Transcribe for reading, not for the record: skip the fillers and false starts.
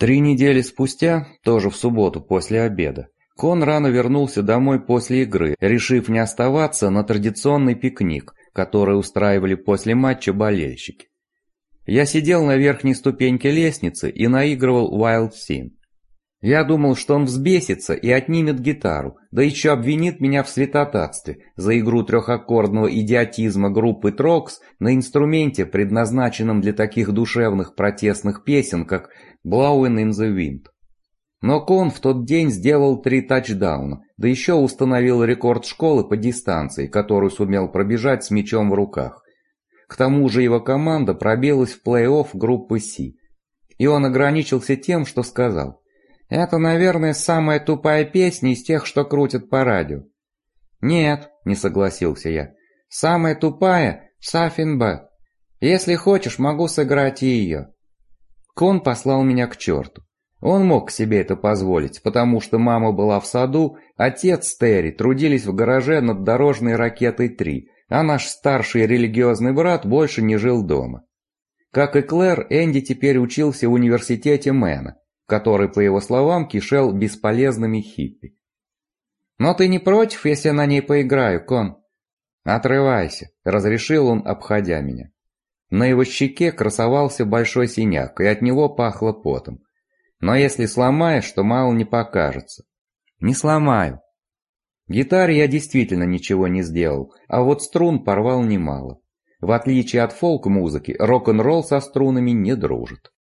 3 недели спустя, тоже в субботу после обеда, Кон рано вернулся домой после игры, решив не оставаться на традиционный пикник, который устраивали после матча болельщики. Я сидел на верхней ступеньке лестницы и наигрывал Wild Thing. Я думал, что он взбесится и отнимет гитару, да еще обвинит меня в святотатстве за игру трехаккордного идиотизма группы Трокс на инструменте, предназначенном для таких душевных протестных песен, как Blowin' in the Wind. Но Кон в тот день сделал 3 тачдауна, да еще установил рекорд школы по дистанции, которую сумел пробежать с мячом в руках. К тому же его команда пробилась в плей-офф группы С. И он ограничился тем, что сказал: «Это, наверное, самая тупая песня из тех, что крутят по радио». «Нет», — не согласился я, — «самая тупая — Something Bad. Если хочешь, могу сыграть и ее». Кон послал меня к черту. Он мог себе это позволить, потому что мама была в саду, отец с Терри трудились в гараже над дорожной ракетой 3, а наш старший религиозный брат больше не жил дома. Как и Клэр, Энди теперь учился в университете Мэна, который, по его словам, кишел бесполезными хиппи. «Но ты не против, если я на ней поиграю, Кон?» «Отрывайся», — разрешил он, обходя меня. На его щеке красовался большой синяк, и от него пахло потом. «Но если сломаешь, то мало не покажется». «Не сломаю». Гитаре я действительно ничего не сделал, а вот струн порвал немало. В отличие от фолк-музыки, рок-н-ролл со струнами не дружит.